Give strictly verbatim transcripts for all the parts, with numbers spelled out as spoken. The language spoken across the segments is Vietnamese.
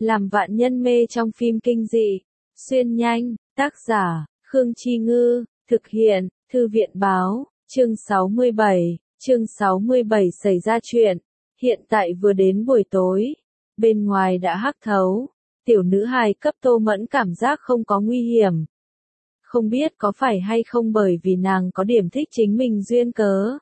làm vạn nhân mê trong phim kinh dị. Xuyên nhanh, tác giả, Khương Chi Ngư, thực hiện, Thư viện Báo, chương sáu mươi bảy, chương sáu mươi bảy xảy ra chuyện. Hiện tại vừa đến buổi tối, bên ngoài đã hắc thấu, tiểu nữ hài cấp Tô Mẫn cảm giác không có nguy hiểm. Không biết có phải hay không bởi vì nàng có điểm thích chính mình duyên cớ.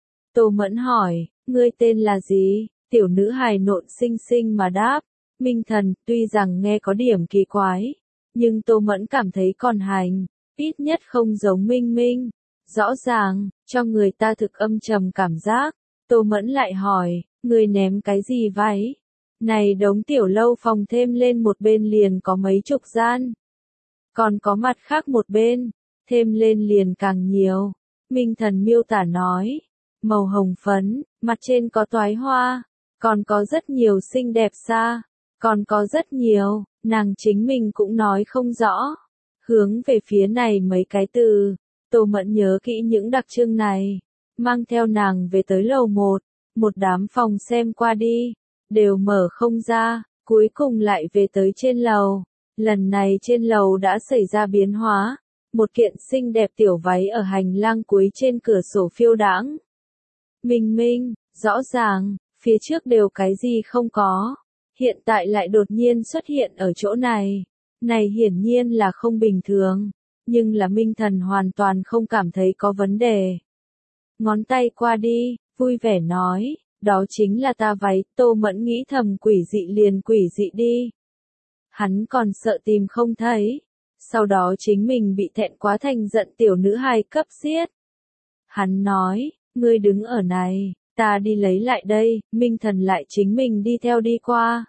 Tô Mẫn hỏi, ngươi tên là gì? Tiểu nữ hài nộn xinh xinh mà đáp, Minh Thần. Tuy rằng nghe có điểm kỳ quái, nhưng Tô Mẫn cảm thấy còn hành, ít nhất không giống Minh Minh. Rõ ràng, cho người ta thực âm trầm cảm giác. Tô Mẫn lại hỏi, ngươi ném cái gì váy? Này đống tiểu lâu phòng thêm lên một bên liền có mấy chục gian. Còn có mặt khác một bên, thêm lên liền càng nhiều. Minh Thần miêu tả nói, màu hồng phấn, mặt trên có toái hoa, còn có rất nhiều xinh đẹp xa, còn có rất nhiều, nàng chính mình cũng nói không rõ. Hướng về phía này mấy cái từ, Tô Mẫn nhớ kỹ những đặc trưng này, mang theo nàng về tới lầu một, một đám phòng xem qua đi, đều mở không ra, cuối cùng lại về tới trên lầu. Lần này trên lầu đã xảy ra biến hóa, một kiện xinh đẹp tiểu váy ở hành lang cuối trên cửa sổ phiêu đãng. Minh Minh, rõ ràng, phía trước đều cái gì không có, hiện tại lại đột nhiên xuất hiện ở chỗ này. Này hiển nhiên là không bình thường, nhưng là Minh Thần hoàn toàn không cảm thấy có vấn đề. Ngón tay qua đi, vui vẻ nói, đó chính là ta váy. Tô Mẫn nghĩ thầm quỷ dị liền quỷ dị đi. Hắn còn sợ tìm không thấy, sau đó chính mình bị thẹn quá thành giận tiểu nữ hài cấp xiết. Hắn nói, ngươi đứng ở này, ta đi lấy lại đây. Minh Thần lại chính mình đi theo đi qua.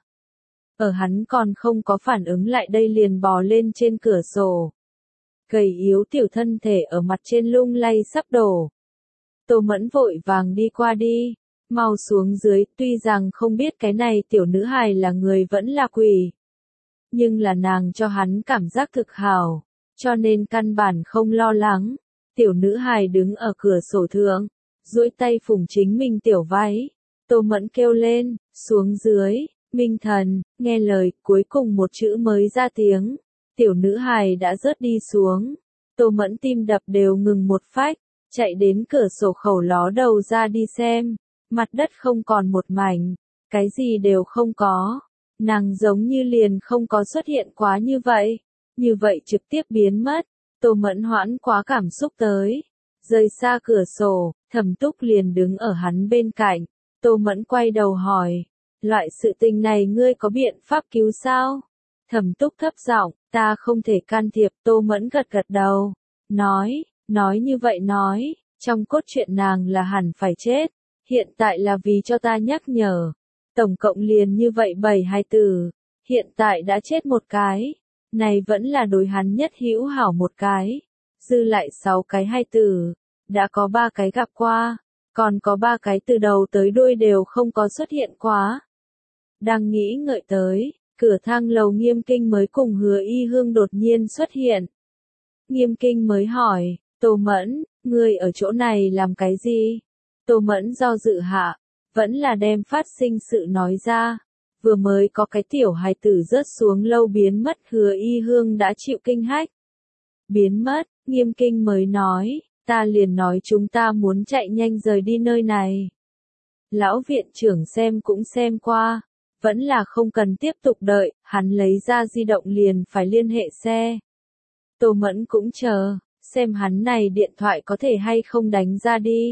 Ở hắn còn không có phản ứng lại đây liền bò lên trên cửa sổ. Gầy yếu tiểu thân thể ở mặt trên lung lay sắp đổ. Tô Mẫn vội vàng đi qua đi, mau xuống dưới. Tuy rằng không biết cái này tiểu nữ hài là người vẫn là quỷ, nhưng là nàng cho hắn cảm giác thực hảo, cho nên căn bản không lo lắng. Tiểu nữ hài đứng ở cửa sổ thượng, duỗi tay phủng chính mình tiểu váy. Tô Mẫn kêu lên, xuống dưới. Minh Thần, nghe lời, cuối cùng một chữ mới ra tiếng. Tiểu nữ hài đã rớt đi xuống. Tô Mẫn tim đập đều ngừng một phách, chạy đến cửa sổ khẩu ló đầu ra đi xem. Mặt đất không còn một mảnh, cái gì đều không có. Nàng giống như liền không có xuất hiện quá như vậy, như vậy trực tiếp biến mất. Tô Mẫn hoãn quá cảm xúc tới, rời xa cửa sổ, Thẩm Túc liền đứng ở hắn bên cạnh. Tô Mẫn quay đầu hỏi, loại sự tình này ngươi có biện pháp cứu sao? Thẩm Túc thấp giọng, ta không thể can thiệp. Tô Mẫn gật gật đầu, nói, nói như vậy nói, trong cốt truyện nàng là hẳn phải chết, hiện tại là vì cho ta nhắc nhở. Tổng cộng liền như vậy bảy hai từ, hiện tại đã chết một cái, này vẫn là đối hắn nhất hữu hảo một cái, dư lại sáu cái hai từ, đã có ba cái gặp qua, còn có ba cái từ đầu tới đuôi đều không có xuất hiện quá. Đang nghĩ ngợi tới, cửa thang lầu Nghiêm Kinh mới cùng Hứa Y Hương đột nhiên xuất hiện. Nghiêm Kinh mới hỏi, Tô Mẫn, ngươi ở chỗ này làm cái gì? Tô Mẫn do dự hạ, vẫn là đem phát sinh sự nói ra. Vừa mới có cái tiểu hài tử rớt xuống lâu biến mất. Hứa Y Hương đã chịu kinh hách. Biến mất, Nghiêm Kinh mới nói, ta liền nói chúng ta muốn chạy nhanh rời đi nơi này. Lão viện trưởng xem cũng xem qua, vẫn là không cần tiếp tục đợi, hắn lấy ra di động liền phải liên hệ xe. Tô Mẫn cũng chờ, xem hắn này điện thoại có thể hay không đánh ra đi.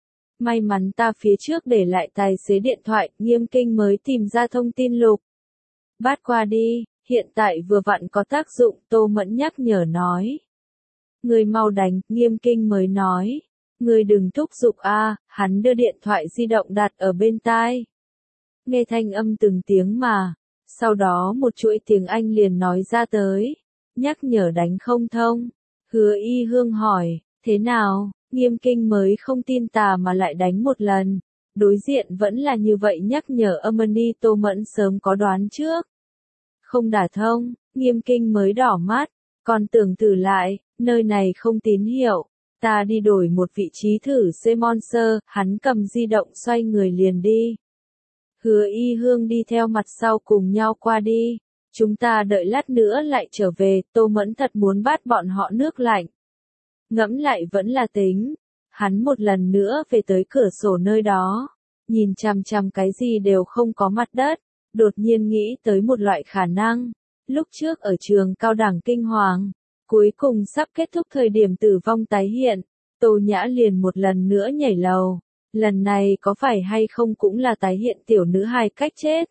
May mắn ta phía trước để lại tài xế điện thoại. Nghiêm Kinh mới tìm ra thông tin lục. Bắt qua đi, hiện tại vừa vặn có tác dụng. Tô Mẫn nhắc nhở nói. Người mau đánh. Nghiêm Kinh mới nói. Người đừng thúc giục a. Hắn đưa điện thoại di động đặt ở bên tai. Nghe thanh âm từng tiếng mà. Sau đó một chuỗi tiếng Anh liền nói ra tới. Nhắc nhở đánh không thông. Hứa Y Hương hỏi, thế nào? Nghiêm Kinh mới không tin tà mà lại đánh một lần. Đối diện vẫn là như vậy nhắc nhở âm ni. Tô Mẫn sớm có đoán trước. Không đả thông, Nghiêm Kinh mới đỏ mắt. Còn tưởng thử lại, nơi này không tín hiệu. Ta đi đổi một vị trí thử xe Monster. Hắn cầm di động xoay người liền đi. Hứa Y Hương đi theo mặt sau cùng nhau qua đi. Chúng ta đợi lát nữa lại trở về, Tô Mẫn thật muốn bắt bọn họ nước lạnh. Ngẫm lại vẫn là tính. Hắn một lần nữa về tới cửa sổ nơi đó. Nhìn chằm chằm cái gì đều không có mặt đất. Đột nhiên nghĩ tới một loại khả năng. Lúc trước ở trường cao đẳng kinh hoàng. Cuối cùng sắp kết thúc thời điểm tử vong tái hiện. Tô Nhã liền một lần nữa nhảy lầu. Lần này có phải hay không cũng là tái hiện tiểu nữ hài cách chết.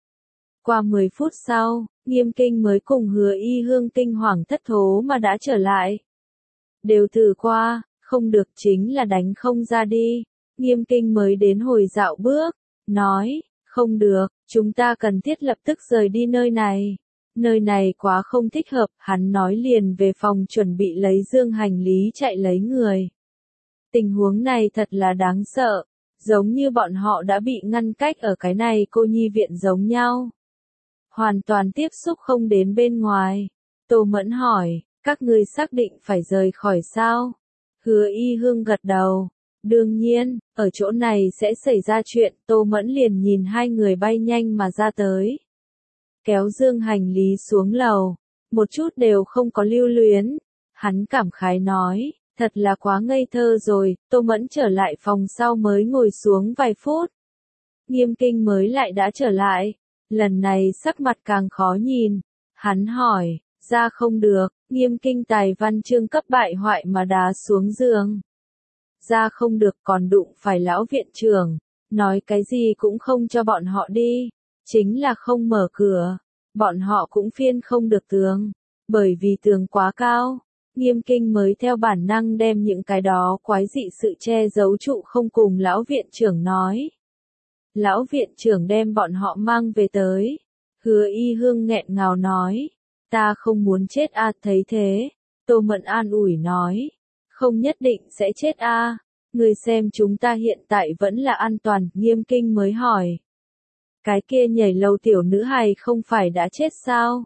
Qua mười phút sau, Nghiêm Kinh mới cùng Hứa Y Hương kinh hoàng thất thố mà đã trở lại. Đều thử qua, không được chính là đánh không ra đi. Nghiêm Kinh mới đến hồi dạo bước, nói, không được, chúng ta cần thiết lập tức rời đi nơi này. Nơi này quá không thích hợp, hắn nói liền về phòng chuẩn bị lấy dương hành lý chạy lấy người. Tình huống này thật là đáng sợ, giống như bọn họ đã bị ngăn cách ở cái này cô nhi viện giống nhau. Hoàn toàn tiếp xúc không đến bên ngoài. Tô Mẫn hỏi, các ngươi xác định phải rời khỏi sao? Hứa Y Hương gật đầu. Đương nhiên, ở chỗ này sẽ xảy ra chuyện, Tô Mẫn liền nhìn hai người bay nhanh mà ra tới. Kéo dương hành lý xuống lầu, một chút đều không có lưu luyến. Hắn cảm khái nói, thật là quá ngây thơ rồi, Tô Mẫn trở lại phòng sau mới ngồi xuống vài phút. Nghiêm Kinh mới lại đã trở lại, lần này sắc mặt càng khó nhìn. Hắn hỏi, ra không được, Nghiêm Kinh tài văn chương cấp bại hoại mà đá xuống giường. Ra không được còn đụng phải lão viện trưởng, nói cái gì cũng không cho bọn họ đi, chính là không mở cửa, bọn họ cũng phiên không được tường, bởi vì tường quá cao. Nghiêm Kinh mới theo bản năng đem những cái đó quái dị sự che giấu trụ không cùng lão viện trưởng nói. Lão viện trưởng đem bọn họ mang về tới. Hứa Y Hương nghẹn ngào nói, ta không muốn chết a. Thấy thế, Tô Mẫn an ủi nói, không nhất định sẽ chết a. Người xem chúng ta hiện tại vẫn là an toàn. Nghiêm Kinh mới hỏi, cái kia nhảy lầu tiểu nữ hài không phải đã chết sao?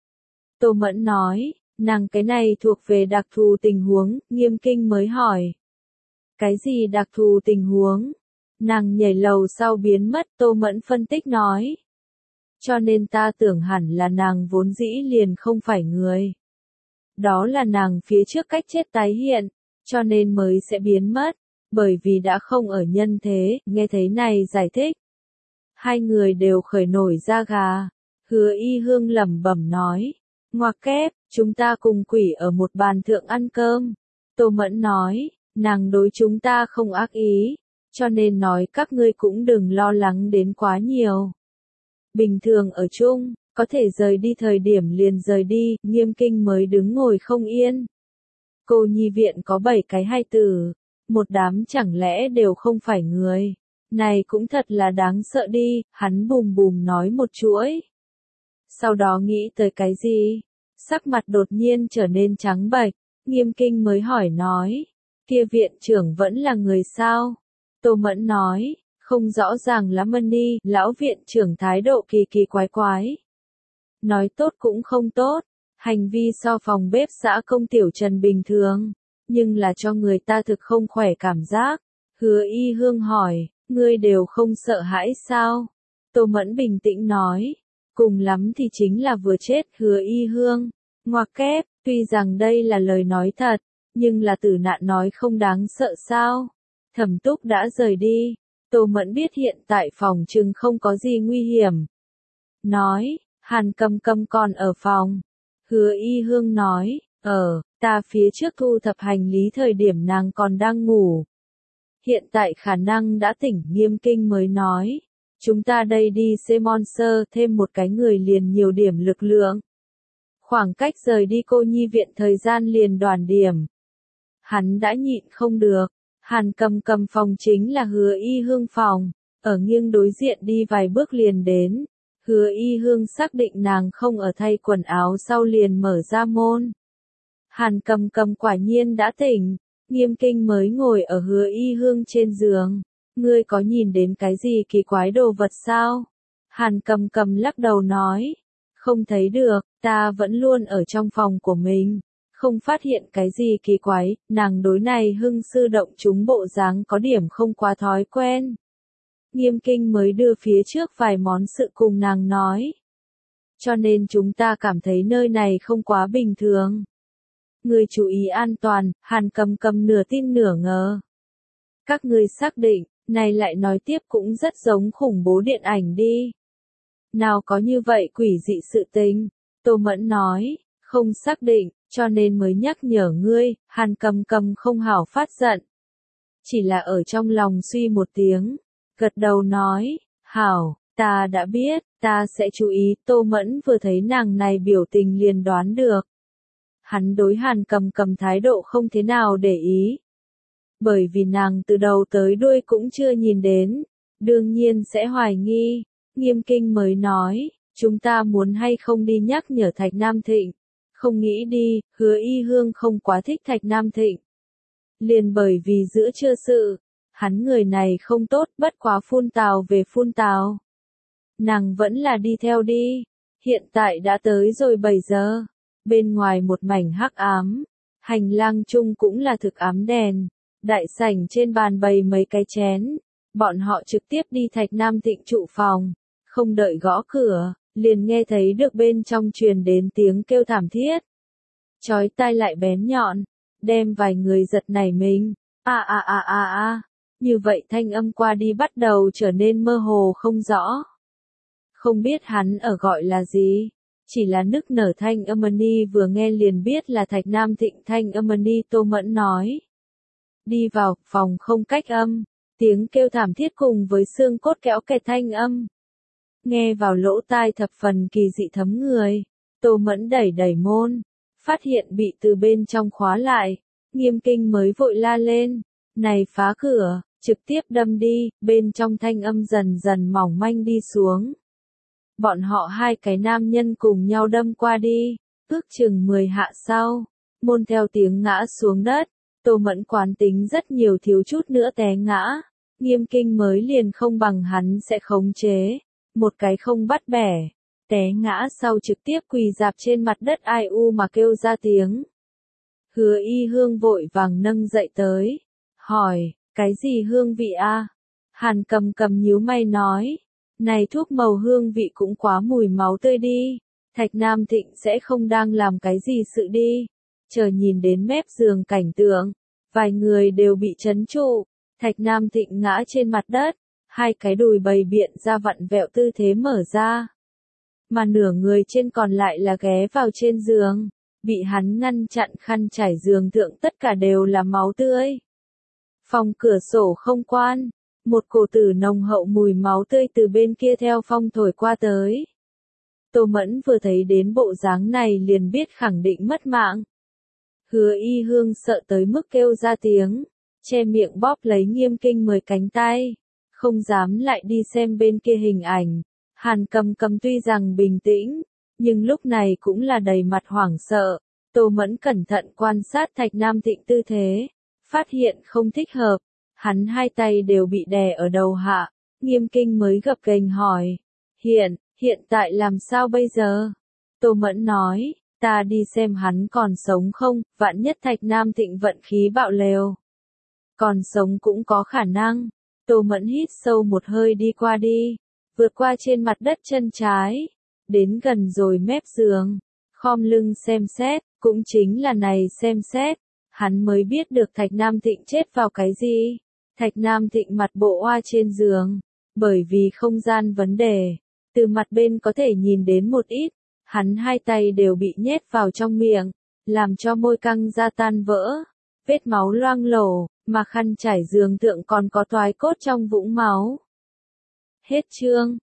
Tô Mẫn nói, nàng cái này thuộc về đặc thù tình huống. Nghiêm Kinh mới hỏi, cái gì đặc thù tình huống? Nàng nhảy lầu sau biến mất. Tô Mẫn phân tích nói, cho nên ta tưởng hẳn là nàng vốn dĩ liền không phải người. Đó là nàng phía trước cách chết tái hiện, cho nên mới sẽ biến mất, bởi vì đã không ở nhân thế. Nghe thấy này giải thích, hai người đều khởi nổi da gà. Hứa Y Hương lẩm bẩm nói, ngoặc kép, chúng ta cùng quỷ ở một bàn thượng ăn cơm. Tô Mẫn nói, nàng đối chúng ta không ác ý, cho nên nói các ngươi cũng đừng lo lắng đến quá nhiều. Bình thường ở chung, có thể rời đi thời điểm liền rời đi. Nghiêm Kinh mới đứng ngồi không yên. Cô nhi viện có bảy cái hai tử, một đám chẳng lẽ đều không phải người. Này cũng thật là đáng sợ đi. Hắn bùm bùm nói một chuỗi. Sau đó nghĩ tới cái gì? Sắc mặt đột nhiên trở nên trắng bệch. Nghiêm Kinh mới hỏi nói, kia viện trưởng vẫn là người sao? Tô Mẫn nói, không rõ ràng lắm đi. Lão viện trưởng thái độ kỳ kỳ quái quái. Nói tốt cũng không tốt, hành vi so phòng bếp xã công tiểu Trần bình thường, nhưng là cho người ta thực không khỏe cảm giác. Hứa Y Hương hỏi, ngươi đều không sợ hãi sao? Tô Mẫn bình tĩnh nói, cùng lắm thì chính là vừa chết. Hứa Y Hương, ngoặc kép, tuy rằng đây là lời nói thật, nhưng là tử nạn nói không đáng sợ sao? Thẩm Túc đã rời đi, Tô Mẫn biết hiện tại phòng trừng không có gì nguy hiểm. Nói, Hàn Cầm Cầm còn ở phòng. Hứa Y Hương nói, ở, ta phía trước thu thập hành lý thời điểm nàng còn đang ngủ. Hiện tại khả năng đã tỉnh. Nghiêm Kinh mới nói, chúng ta đây đi Monster, thêm một cái người liền nhiều điểm lực lượng. Khoảng cách rời đi cô nhi viện thời gian liền đoàn điểm. Hắn đã nhịn không được. Hàn Cầm Cầm phòng chính là Hứa Y Hương phòng, ở nghiêng đối diện đi vài bước liền đến. Hứa Y Hương xác định nàng không ở thay quần áo sau liền mở ra môn. Hàn Cầm Cầm quả nhiên đã tỉnh. Nghiêm Kinh mới ngồi ở Hứa Y Hương trên giường. Ngươi có nhìn đến cái gì kỳ quái đồ vật sao? Hàn Cầm Cầm lắc đầu nói, không thấy được, ta vẫn luôn ở trong phòng của mình, không phát hiện cái gì kỳ quái. Nàng đối này hưng sư động chúng bộ dáng có điểm không quá thói quen. Nghiêm Kinh mới đưa phía trước vài món sự cùng nàng nói. Cho nên chúng ta cảm thấy nơi này không quá bình thường. Ngươi chú ý an toàn, Hàn Cầm Cầm nửa tin nửa ngờ. Các ngươi xác định, này lại nói tiếp cũng rất giống khủng bố điện ảnh đi. Nào có như vậy quỷ dị sự tình, Tô Mẫn nói, không xác định, cho nên mới nhắc nhở ngươi, Hàn Cầm Cầm không hảo phát giận. Chỉ là ở trong lòng suy một tiếng, gật đầu nói, hảo, ta đã biết, ta sẽ chú ý. Tô Mẫn vừa thấy nàng này biểu tình liền đoán được. Hắn đối Hàn Cầm Cầm thái độ không thế nào để ý. Bởi vì nàng từ đầu tới đuôi cũng chưa nhìn đến, đương nhiên sẽ hoài nghi. Nghiêm Kinh mới nói, chúng ta muốn hay không đi nhắc nhở Thạch Nam Thịnh. Không nghĩ đi, Hứa Y Hương không quá thích Thạch Nam Thịnh. Liền bởi vì giữa chưa sự, hắn người này không tốt, bất quá phun tào về phun tào. Nàng vẫn là đi theo đi, hiện tại đã tới rồi bảy giờ, bên ngoài một mảnh hắc ám, hành lang chung cũng là thực ám đèn, đại sảnh trên bàn bày mấy cái chén, bọn họ trực tiếp đi Thạch Nam Thịnh trụ phòng, không đợi gõ cửa, liền nghe thấy được bên trong truyền đến tiếng kêu thảm thiết. Chói tai lại bén nhọn, đem vài người giật nảy mình, a a a a a, như vậy thanh âm qua đi bắt đầu trở nên mơ hồ không rõ. Không biết hắn ở gọi là gì, chỉ là nức nở thanh âm ni vừa nghe liền biết là Thạch Nam Thịnh thanh âm ni. Tô Mẫn nói. Đi vào, phòng không cách âm, tiếng kêu thảm thiết cùng với xương cốt kéo kẹt thanh âm. Nghe vào lỗ tai thập phần kỳ dị thấm người, Tô Mẫn đẩy đẩy môn, phát hiện bị từ bên trong khóa lại, Nghiêm Kinh mới vội la lên, này phá cửa, trực tiếp đâm đi, bên trong thanh âm dần dần mỏng manh đi xuống. Bọn họ hai cái nam nhân cùng nhau đâm qua đi, ước chừng mười hạ sau, môn theo tiếng ngã xuống đất, Tô Mẫn quán tính rất nhiều thiếu chút nữa té ngã, Nghiêm Kinh mới liền không bằng hắn sẽ khống chế, một cái không bắt bẻ, té ngã sau trực tiếp quỳ dạp trên mặt đất ai u mà kêu ra tiếng. Hứa Y Hương vội vàng nâng dậy tới, hỏi, cái gì hương vị a? Hàn Cầm Cầm nhíu mày nói, này thuốc màu hương vị cũng quá mùi máu tươi đi, Thạch Nam Thịnh sẽ không đang làm cái gì sự đi. Chờ nhìn đến mép giường cảnh tượng, vài người đều bị chấn trụ, Thạch Nam Thịnh ngã trên mặt đất, hai cái đùi bày biện ra vặn vẹo tư thế mở ra. Mà nửa người trên còn lại là ghé vào trên giường, bị hắn ngăn chặn khăn trải giường thượng tất cả đều là máu tươi. Phòng cửa sổ không quan, một cổ tử nồng hậu mùi máu tươi từ bên kia theo phong thổi qua tới. Tô Mẫn vừa thấy đến bộ dáng này liền biết khẳng định mất mạng. Hứa Y Hương sợ tới mức kêu ra tiếng, che miệng bóp lấy Nghiêm Kinh mười cánh tay, không dám lại đi xem bên kia hình ảnh. Hàn Cầm Cầm tuy rằng bình tĩnh, nhưng lúc này cũng là đầy mặt hoảng sợ. Tô Mẫn cẩn thận quan sát Thạch Nam Thịnh tư thế, phát hiện không thích hợp, hắn hai tay đều bị đè ở đầu hạ, Nghiêm Kinh mới gập ghềnh hỏi, hiện, hiện tại làm sao bây giờ? Tô Mẫn nói, ta đi xem hắn còn sống không, vạn nhất Thạch Nam Thịnh vận khí bạo lều. Còn sống cũng có khả năng. Tô Mẫn hít sâu một hơi đi qua đi, vượt qua trên mặt đất chân trái, đến gần rồi mép giường, khom lưng xem xét, cũng chính là này xem xét, hắn mới biết được Thạch Nam Thịnh chết vào cái gì. Thạch Nam Thịnh mặt bộ oa trên giường, bởi vì không gian vấn đề, từ mặt bên có thể nhìn đến một ít, hắn hai tay đều bị nhét vào trong miệng, làm cho môi căng ra tan vỡ, vết máu loang lổ, mà khăn trải giường thượng còn có toái cốt trong vũng máu. Hết chương.